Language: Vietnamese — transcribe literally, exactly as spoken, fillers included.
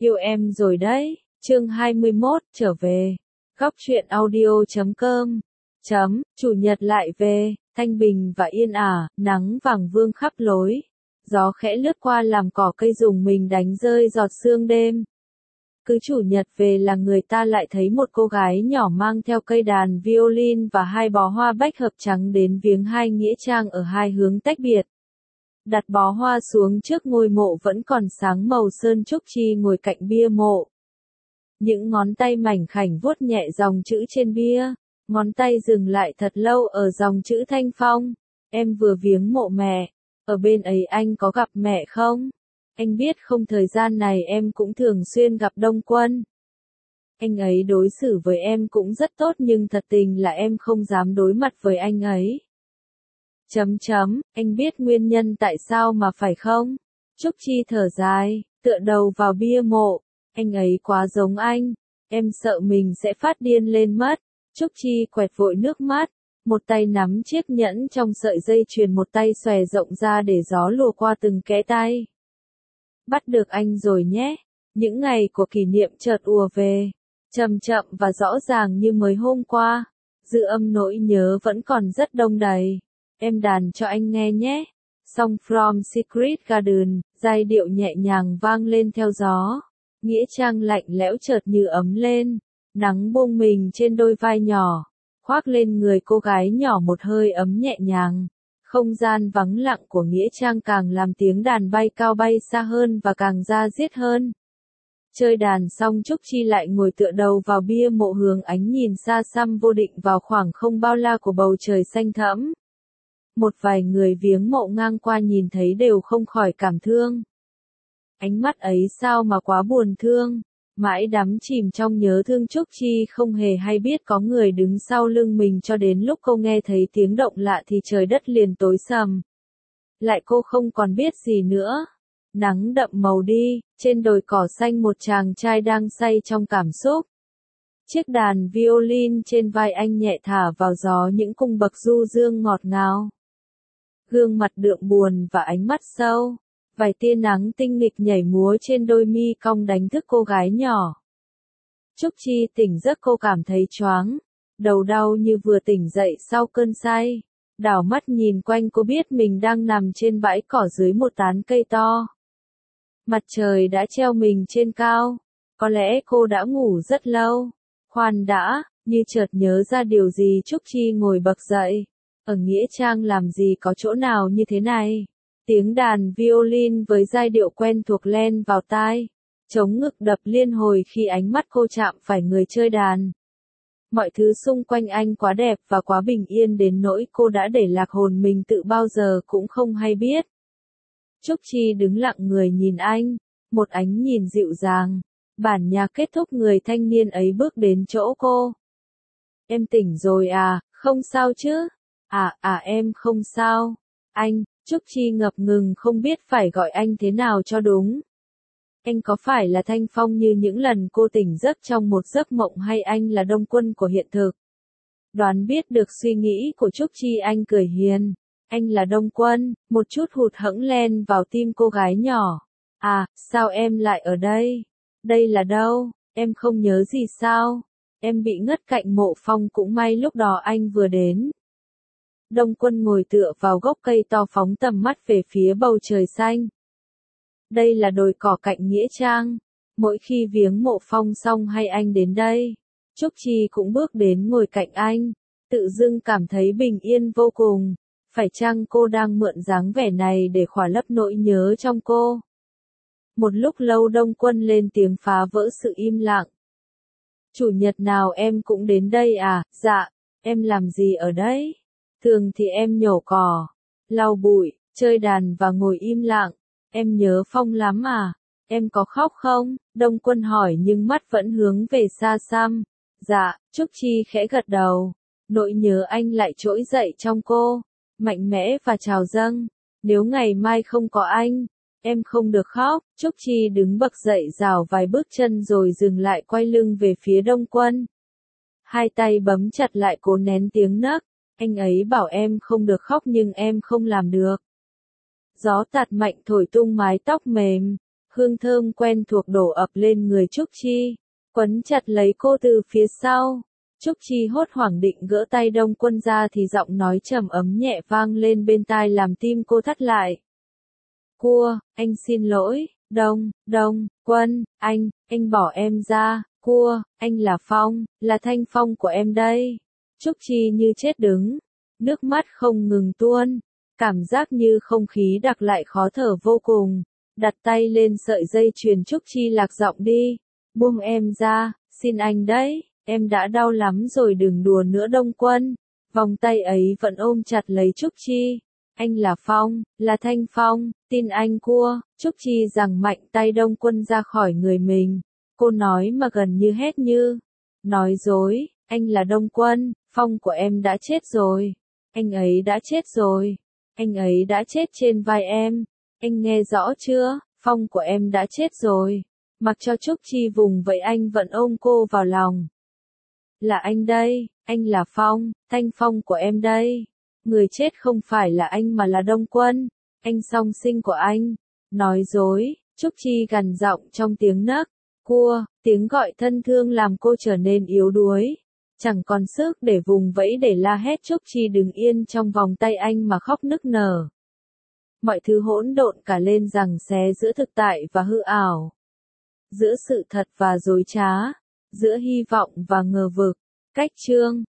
Yêu em rồi đấy, chương hai mươi mốt, trở về. Góc truyện audio chấm com. Chấm, chủ nhật lại về, thanh bình và yên ả, nắng vàng vương khắp lối. Gió khẽ lướt qua làm cỏ cây rùng mình đánh rơi giọt sương đêm. Cứ chủ nhật về là người ta lại thấy một cô gái nhỏ mang theo cây đàn violin và hai bó hoa bách hợp trắng đến viếng hai nghĩa trang ở hai hướng tách biệt. Đặt bó hoa xuống trước ngôi mộ vẫn còn sáng màu sơn Trúc Chi ngồi cạnh bia mộ. Những ngón tay mảnh khảnh vuốt nhẹ dòng chữ trên bia, ngón tay dừng lại thật lâu ở dòng chữ Thanh Phong. Em vừa viếng mộ mẹ, ở bên ấy anh có gặp mẹ không? Anh biết không, thời gian này em cũng thường xuyên gặp Đông Quân. Anh ấy đối xử với em cũng rất tốt nhưng thật tình là em không dám đối mặt với anh ấy. Chấm chấm, anh biết nguyên nhân tại sao mà phải không? Trúc Chi thở dài, tựa đầu vào bia mộ. Anh ấy quá giống anh, em sợ mình sẽ phát điên lên mất. Trúc Chi quẹt vội nước mắt, một tay nắm chiếc nhẫn trong sợi dây chuyền, một tay xòe rộng ra để gió lùa qua từng kẽ tay. Bắt được anh rồi nhé. Những ngày của kỷ niệm chợt ùa về, chậm chậm và rõ ràng như mới hôm qua. Dư âm nỗi nhớ vẫn còn rất đông đầy. Em đàn cho anh nghe nhé. Song From Secret Garden, giai điệu nhẹ nhàng vang lên theo gió. Nghĩa trang lạnh lẽo chợt như ấm lên. Nắng buông mình trên đôi vai nhỏ, khoác lên người cô gái nhỏ một hơi ấm nhẹ nhàng. Không gian vắng lặng của nghĩa trang càng làm tiếng đàn bay cao bay xa hơn và càng da diết hơn. Chơi đàn xong Trúc Chi lại ngồi tựa đầu vào bia mộ, hướng ánh nhìn xa xăm vô định vào khoảng không bao la của bầu trời xanh thẫm. Một vài người viếng mộ ngang qua nhìn thấy đều không khỏi cảm thương. Ánh mắt ấy sao mà quá buồn thương, mãi đắm chìm trong nhớ thương. Trúc Chi không hề hay biết có người đứng sau lưng mình cho đến lúc cô nghe thấy tiếng động lạ thì trời đất liền tối sầm. Lại cô không còn biết gì nữa. Nắng đậm màu đi, trên đồi cỏ xanh một chàng trai đang say trong cảm xúc. Chiếc đàn violin trên vai anh nhẹ thả vào gió những cung bậc du dương ngọt ngào. Gương mặt đượm buồn và ánh mắt sâu. Vài tia nắng tinh nghịch nhảy múa trên đôi mi cong đánh thức cô gái nhỏ. Trúc Chi tỉnh giấc, cô cảm thấy choáng, đầu đau như vừa tỉnh dậy sau cơn say. Đảo mắt nhìn quanh, cô biết mình đang nằm trên bãi cỏ dưới một tán cây to. Mặt trời đã treo mình trên cao, có lẽ cô đã ngủ rất lâu. Khoan đã, như chợt nhớ ra điều gì, Trúc Chi ngồi bật dậy. Ở nghĩa trang làm gì có chỗ nào như thế này. Tiếng đàn violin với giai điệu quen thuộc len vào tai, trống ngực đập liên hồi khi ánh mắt cô chạm phải người chơi đàn. Mọi thứ xung quanh anh quá đẹp và quá bình yên đến nỗi cô đã để lạc hồn mình tự bao giờ cũng không hay biết. Trúc Chi đứng lặng người nhìn anh, một ánh nhìn dịu dàng. Bản nhạc kết thúc, người thanh niên ấy bước đến chỗ cô. Em tỉnh rồi à, không sao chứ? À, à em không sao. Anh, Trúc Chi ngập ngừng không biết phải gọi anh thế nào cho đúng. Anh có phải là Thanh Phong như những lần cô tỉnh giấc trong một giấc mộng, hay anh là Đông Quân của hiện thực? Đoán biết được suy nghĩ của Trúc Chi, anh cười hiền. Anh là Đông Quân. Một chút hụt hẫng len vào tim cô gái nhỏ. À, sao em lại ở đây? Đây là đâu? Em không nhớ gì sao? Em bị ngất cạnh mộ Phong, cũng may lúc đó anh vừa đến. Đông Quân ngồi tựa vào gốc cây to phóng tầm mắt về phía bầu trời xanh. Đây là đồi cỏ cạnh nghĩa trang. Mỗi khi viếng mộ Phong xong hay anh đến đây, Trúc Chi cũng bước đến ngồi cạnh anh, tự dưng cảm thấy bình yên vô cùng. Phải chăng cô đang mượn dáng vẻ này để khỏa lấp nỗi nhớ trong cô? Một lúc lâu Đông Quân lên tiếng phá vỡ sự im lặng. Chủ nhật nào em cũng đến đây à? Dạ, em làm gì ở đây? Thường thì em nhổ cỏ, lau bụi, chơi đàn và ngồi im lặng. Em nhớ Phong lắm à? Em có khóc không? Đông Quân hỏi nhưng mắt vẫn hướng về xa xăm. Dạ, Trúc Chi khẽ gật đầu. Nỗi nhớ anh lại trỗi dậy trong cô, mạnh mẽ và trào dâng. Nếu ngày mai không có anh, em không được khóc. Trúc Chi đứng bật dậy rảo vài bước chân rồi dừng lại, quay lưng về phía Đông Quân. Hai tay bấm chặt lại cố nén tiếng nấc. Anh ấy bảo em không được khóc nhưng em không làm được. Gió tạt mạnh thổi tung mái tóc mềm, hương thơm quen thuộc đổ ập lên người Trúc Chi, quấn chặt lấy cô từ phía sau. Trúc Chi hốt hoảng định gỡ tay Đông Quân ra thì giọng nói trầm ấm nhẹ vang lên bên tai làm tim cô thắt lại. Cua, anh xin lỗi, Đông, Đông, Quân, anh, anh bỏ em ra, Cua, anh là Phong, là Thanh Phong của em đây. Trúc Chi như chết đứng, nước mắt không ngừng tuôn, cảm giác như không khí đặc lại khó thở vô cùng. Đặt tay lên sợi dây chuyền Trúc Chi lạc giọng đi, buông em ra, xin anh đấy, em đã đau lắm rồi đừng đùa nữa Đông Quân. Vòng tay ấy vẫn ôm chặt lấy Trúc Chi. Anh là Phong, là Thanh Phong, tin anh Cua. Trúc Chi giằng mạnh tay Đông Quân ra khỏi người mình. Cô nói mà gần như hét như nói dối, anh là Đông Quân, Phong của em đã chết rồi. Anh ấy đã chết rồi. Anh ấy đã chết trên vai em. Anh nghe rõ chưa, Phong của em đã chết rồi. Mặc cho Trúc Chi vùng vậy anh vẫn ôm cô vào lòng. Là anh đây, anh là Phong, Thanh Phong của em đây. Người chết không phải là anh mà là Đông Quân, anh song sinh của anh. Nói dối, Trúc Chi gằn giọng trong tiếng nấc. Cua, tiếng gọi thân thương làm cô trở nên yếu đuối. Chẳng còn sức để vùng vẫy để la hét. Trúc Chi đứng yên trong vòng tay anh mà khóc nức nở. Mọi thứ hỗn độn cả lên giằng xé giữa thực tại và hư ảo. Giữa sự thật và dối trá. Giữa hy vọng và ngờ vực. Cách chương